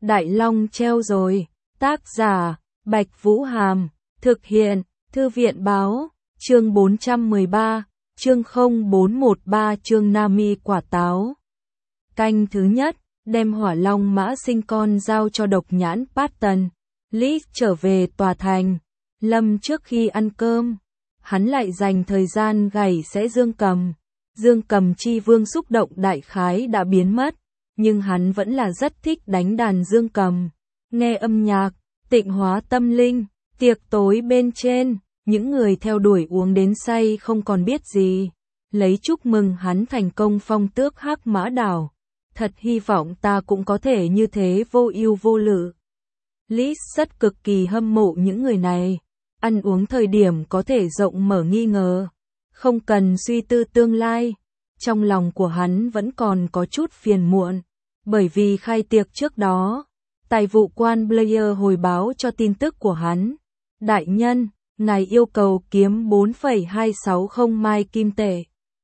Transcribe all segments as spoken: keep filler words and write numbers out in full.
Đại Long treo rồi. Tác giả, Bạch Vũ Hàm. Thực hiện, Thư viện báo. Chương bốn trăm mười ba, chương không bốn một ba chương Nami quả táo. Canh thứ nhất, đem Hỏa Long mã sinh con giao cho Độc Nhãn Patton. Lý trở về tòa thành. Lâm trước khi ăn cơm, hắn lại dành thời gian gảy sẽ dương cầm. Dương cầm chi vương xúc động đại khái đã biến mất, nhưng hắn vẫn là rất thích đánh đàn dương cầm. Nghe âm nhạc, tịnh hóa tâm linh. Tiệc tối bên trên, những người theo đuổi uống đến say không còn biết gì. Lấy chúc mừng hắn thành công phong tước Hắc Mã Đảo. Thật hy vọng ta cũng có thể như thế vô ưu vô lự. Lý rất cực kỳ hâm mộ những người này. Ăn uống thời điểm có thể rộng mở nghi ngờ. Không cần suy tư tương lai. Trong lòng của hắn vẫn còn có chút phiền muộn. Bởi vì khai tiệc trước đó, tài vụ quan Blair hồi báo cho tin tức của hắn. Đại nhân, ngài yêu cầu kiếm bốn phẩy hai sáu không mai kim tệ.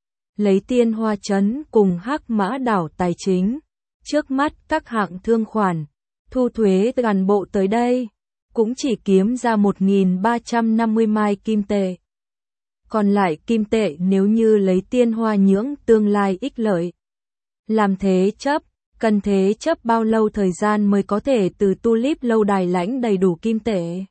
Lấy Tiên Hoa Trấn cùng Hắc Mã Đảo tài chính. Trước mắt các hạng thương khoản, thu thuế toàn bộ tới đây, cũng chỉ kiếm ra một nghìn ba trăm năm mươi mai kim tệ. Còn lại kim tệ nếu như lấy Tiên Hoa Nhưỡng tương lai ích lợi. Làm thế chấp, cần thế chấp bao lâu thời gian mới có thể từ Tulip lâu đài lãnh đầy đủ kim tệ?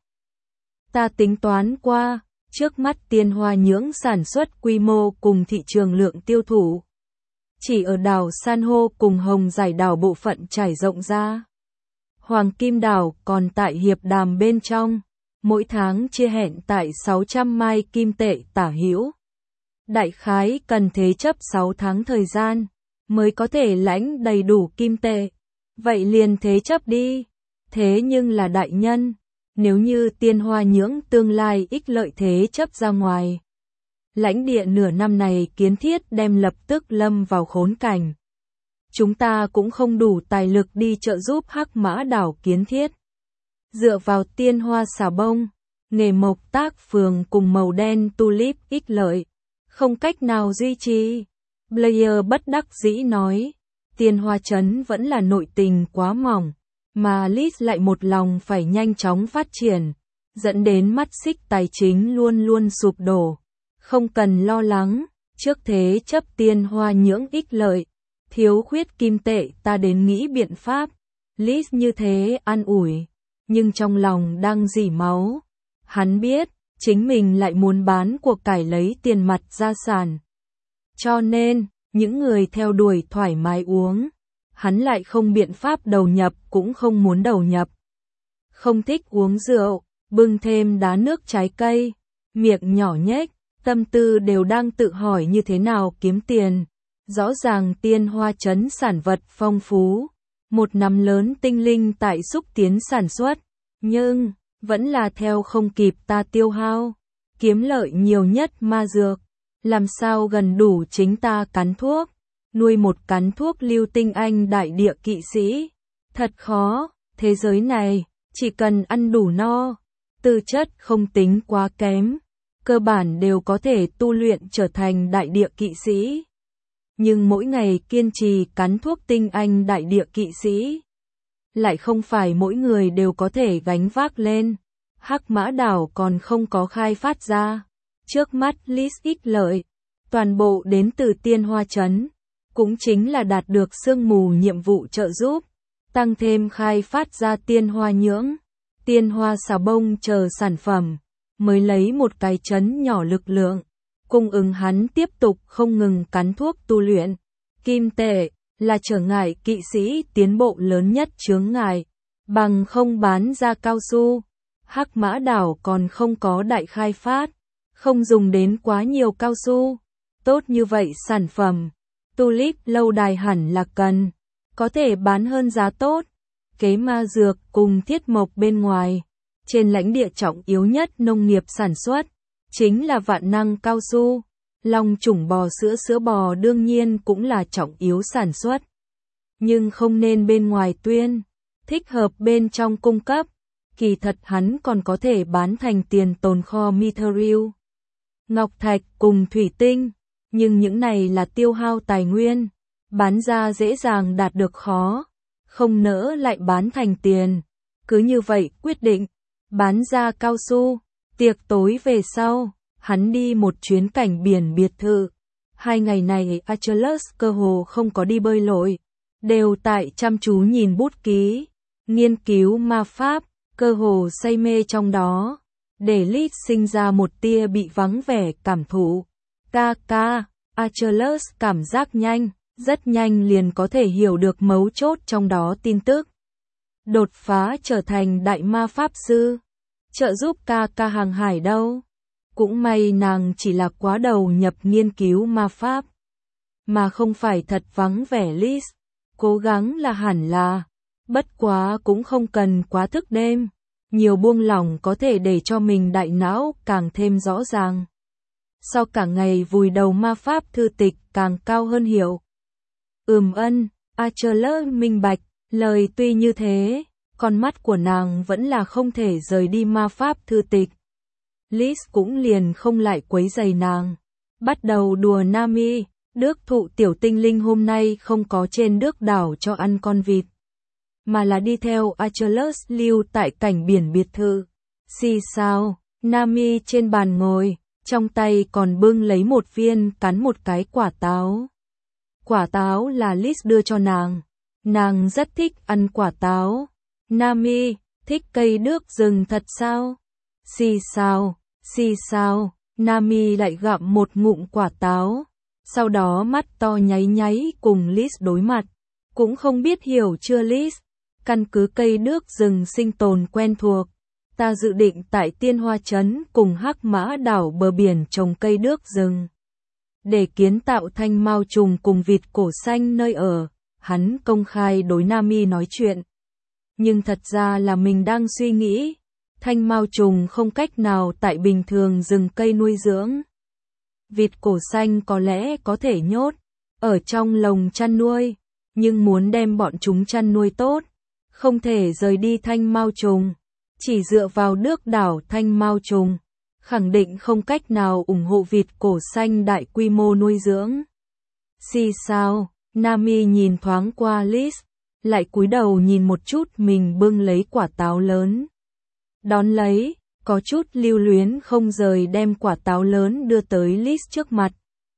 Ta tính toán qua, trước mắt Tiên Hoa Nhưỡng sản xuất quy mô cùng thị trường lượng tiêu thụ. Chỉ ở đảo San hô cùng Hồng Giải đảo bộ phận trải rộng ra. Hoàng Kim đảo còn tại hiệp đàm bên trong, mỗi tháng chia hẹn tại sáu trăm mai kim tệ tả hữu. Đại khái cần thế chấp sáu tháng thời gian, mới có thể lãnh đầy đủ kim tệ. Vậy liền thế chấp đi. Thế nhưng là đại nhân, nếu như Tiên Hoa Nhưỡng tương lai ích lợi thế chấp ra ngoài, lãnh địa nửa năm này kiến thiết đem lập tức lâm vào khốn cảnh. Chúng ta cũng không đủ tài lực đi trợ giúp Hắc Mã Đảo kiến thiết. Dựa vào Tiên Hoa xà bông, nghề mộc tác phường cùng màu đen tulip ích lợi, không cách nào duy trì. Blair bất đắc dĩ nói, Tiên Hoa Trấn vẫn là nội tình quá mỏng, mà Liz lại một lòng phải nhanh chóng phát triển, dẫn đến mắt xích tài chính luôn luôn sụp đổ. Không cần lo lắng, trước thế chấp Tiên Hoa Nhưỡng ích lợi, thiếu khuyết kim tệ ta đến nghĩ biện pháp. Liz như thế an ủi, nhưng trong lòng đang rỉ máu. Hắn biết, chính mình lại muốn bán cuộc cải lấy tiền mặt gia sản. Cho nên, những người theo đuổi thoải mái uống, hắn lại không biện pháp đầu nhập cũng không muốn đầu nhập. Không thích uống rượu, bưng thêm đá nước trái cây, miệng nhỏ nhếch, tâm tư đều đang tự hỏi như thế nào kiếm tiền. Rõ ràng Tiên Hoa Trấn sản vật phong phú, một năm lớn tinh linh tại xúc tiến sản xuất, nhưng vẫn là theo không kịp ta tiêu hao. Kiếm lợi nhiều nhất ma dược, làm sao gần đủ chính ta cắn thuốc, nuôi một cắn thuốc lưu tinh anh đại địa kỵ sĩ. Thật khó, thế giới này, chỉ cần ăn đủ no, tư chất không tính quá kém, cơ bản đều có thể tu luyện trở thành đại địa kỵ sĩ. Nhưng mỗi ngày kiên trì cắn thuốc tinh anh đại địa kỵ sĩ, lại không phải mỗi người đều có thể gánh vác lên. Hắc Mã Đảo còn không có khai phát ra. Trước mắt Liz ích lợi, toàn bộ đến từ Tiên Hoa Trấn, cũng chính là đạt được sương mù nhiệm vụ trợ giúp, tăng thêm khai phát ra Tiên Hoa Nhưỡng, Tiên Hoa xà bông chờ sản phẩm, mới lấy một cái trấn nhỏ lực lượng, cung ứng hắn tiếp tục không ngừng cắn thuốc tu luyện. Kim tệ là trở ngại kỵ sĩ tiến bộ lớn nhất chướng ngại, bằng không bán ra cao su. Hắc Mã Đảo còn không có đại khai phát, không dùng đến quá nhiều cao su. Tốt như vậy sản phẩm, Tulip lâu đài hẳn là cần, có thể bán hơn giá tốt. Kế ma dược cùng thiết mộc bên ngoài, trên lãnh địa trọng yếu nhất nông nghiệp sản xuất, chính là vạn năng cao su. Long chủng bò sữa sữa bò đương nhiên cũng là trọng yếu sản xuất, nhưng không nên bên ngoài tuyên, thích hợp bên trong cung cấp. Kỳ thật hắn còn có thể bán thành tiền tồn kho Mithril, ngọc thạch cùng thủy tinh, nhưng những này là tiêu hao tài nguyên, bán ra dễ dàng đạt được khó, không nỡ lại bán thành tiền. Cứ như vậy quyết định, bán ra cao su. Tiệc tối về sau, hắn đi một chuyến cảnh biển biệt thự. Hai ngày này Achilles cơ hồ không có đi bơi lội, đều tại chăm chú nhìn bút ký, nghiên cứu ma pháp, cơ hồ say mê trong đó, để Liz sinh ra một tia bị vắng vẻ cảm thụ. Ca ca, Achilles cảm giác nhanh, rất nhanh liền có thể hiểu được mấu chốt trong đó tin tức. Đột phá trở thành đại ma pháp sư, trợ giúp ca ca hàng hải đâu. Cũng may nàng chỉ là quá đầu nhập nghiên cứu ma pháp, mà không phải thật vắng vẻ Liz. Cố gắng là hẳn là, bất quá cũng không cần quá thức đêm. Nhiều buông lỏng có thể để cho mình đại não càng thêm rõ ràng. Sau cả ngày vùi đầu ma pháp thư tịch càng cao hơn hiểu. Ừm ân, Achilles minh bạch, lời tuy như thế, con mắt của nàng vẫn là không thể rời đi ma pháp thư tịch. Liz cũng liền không lại quấy rầy nàng. Bắt đầu đùa Nami, đước thụ tiểu tinh linh hôm nay không có trên đước đảo cho ăn con vịt, mà là đi theo Achilles lưu tại cảnh biển biệt thự. Xì sao, Nami trên bàn ngồi, trong tay còn bưng lấy một viên cắn một cái quả táo. Quả táo là Liz đưa cho nàng. Nàng rất thích ăn quả táo. Nami, thích cây đước rừng thật sao? Xì sao, xì sao, Nami lại gặm một ngụm quả táo. Sau đó mắt to nháy nháy cùng Liz đối mặt. Cũng không biết hiểu chưa Liz, căn cứ cây đước rừng sinh tồn quen thuộc. Ta dự định tại Tiên Hoa Trấn cùng Hắc Mã đảo bờ biển trồng cây đước rừng, để kiến tạo thanh mao trùng cùng vịt cổ xanh nơi ở. Hắn công khai đối Nami nói chuyện. Nhưng thật ra là mình đang suy nghĩ, thanh mao trùng không cách nào tại bình thường rừng cây nuôi dưỡng. Vịt cổ xanh có lẽ có thể nhốt ở trong lồng chăn nuôi, nhưng muốn đem bọn chúng chăn nuôi tốt, không thể rời đi thanh mao trùng. Chỉ dựa vào đước đảo thanh mao trùng, khẳng định không cách nào ủng hộ vịt cổ xanh đại quy mô nuôi dưỡng. Xì sao, Nami nhìn thoáng qua Liz, lại cúi đầu nhìn một chút mình bưng lấy quả táo lớn. Đón lấy, có chút lưu luyến không rời đem quả táo lớn đưa tới Liz trước mặt.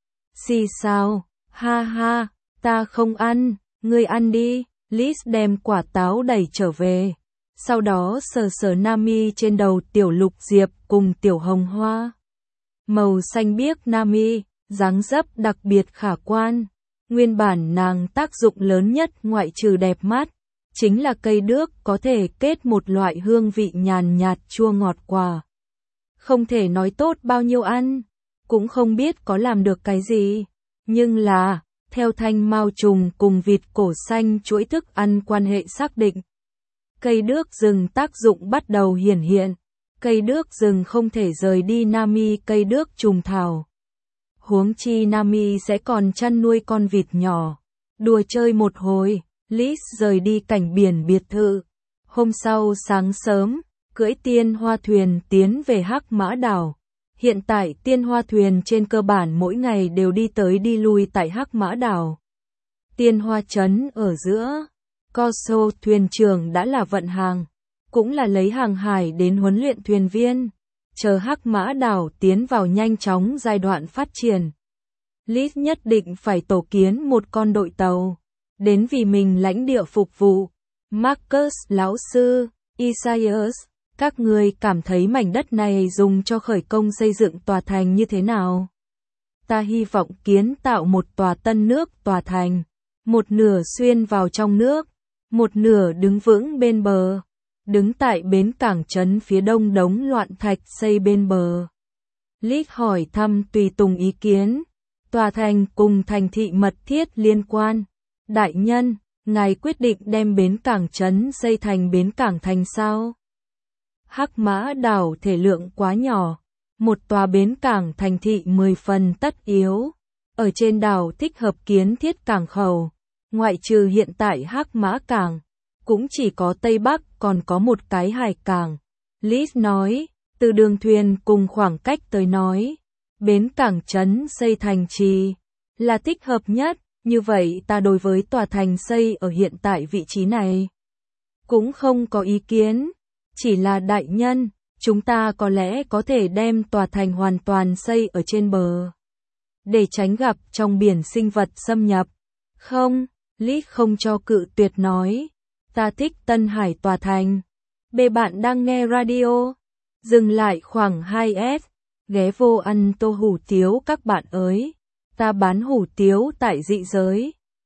Xì sao, ha ha, ta không ăn, ngươi ăn đi. Liz đem quả táo đẩy trở về. Sau đó sờ sờ Nami trên đầu tiểu lục diệp cùng tiểu hồng hoa. Màu xanh biếc Nami, dáng dấp đặc biệt khả quan. Nguyên bản nàng tác dụng lớn nhất ngoại trừ đẹp mắt, chính là cây đước có thể kết một loại hương vị nhàn nhạt chua ngọt quả. Không thể nói tốt bao nhiêu ăn, cũng không biết có làm được cái gì, nhưng là, theo thanh mao trùng cùng vịt cổ xanh chuỗi thức ăn quan hệ xác định. Cây đước rừng tác dụng bắt đầu hiển hiện, cây đước rừng không thể rời đi Nami cây đước trùng thảo. Huống chi Nami sẽ còn chăn nuôi con vịt nhỏ. Đùa chơi một hồi, Liz rời đi cảnh biển biệt thự. Hôm sau sáng sớm, cưỡi tiên hoa thuyền tiến về Hắc Mã đảo. Hiện tại tiên hoa thuyền trên cơ bản mỗi ngày đều đi tới đi lui tại Hắc Mã đảo. Tiên hoa trấn ở giữa, Corso thuyền trưởng đã là vận hàng, cũng là lấy hàng hải đến huấn luyện thuyền viên. Chờ Hắc Mã đảo tiến vào nhanh chóng giai đoạn phát triển. Liz nhất định phải tổ kiến một con đội tàu, đến vì mình lãnh địa phục vụ. Marcus lão sư, Isaias, các người cảm thấy mảnh đất này dùng cho khởi công xây dựng tòa thành như thế nào? Ta hy vọng kiến tạo một tòa tân nước tòa thành, một nửa xuyên vào trong nước, một nửa đứng vững bên bờ. Đứng tại bến cảng trấn phía đông đống loạn thạch xây bên bờ. Liz hỏi thăm tùy tùng ý kiến. Tòa thành cùng thành thị mật thiết liên quan. Đại nhân, ngài quyết định đem bến cảng trấn xây thành bến cảng thành sao? Hắc Mã đảo thể lượng quá nhỏ. Một tòa bến cảng thành thị mười phần tất yếu. Ở trên đảo thích hợp kiến thiết cảng khẩu. Ngoại trừ hiện tại Hắc Mã cảng, cũng chỉ có Tây Bắc còn có một cái hải cảng. Liz nói, từ đường thuyền cùng khoảng cách tới nói, bến cảng trấn xây thành trì là thích hợp nhất. Như vậy ta đối với tòa thành xây ở hiện tại vị trí này cũng không có ý kiến. Chỉ là đại nhân, chúng ta có lẽ có thể đem tòa thành hoàn toàn xây ở trên bờ, để tránh gặp trong biển sinh vật xâm nhập. Không, Lý không cho cự tuyệt nói. Ta thích Tân Hải tòa thành. Bề bạn đang nghe radio. Dừng lại khoảng hai s. Ghé vô ăn tô hủ tiếu các bạn ơi. Ta bán hủ tiếu tại dị giới.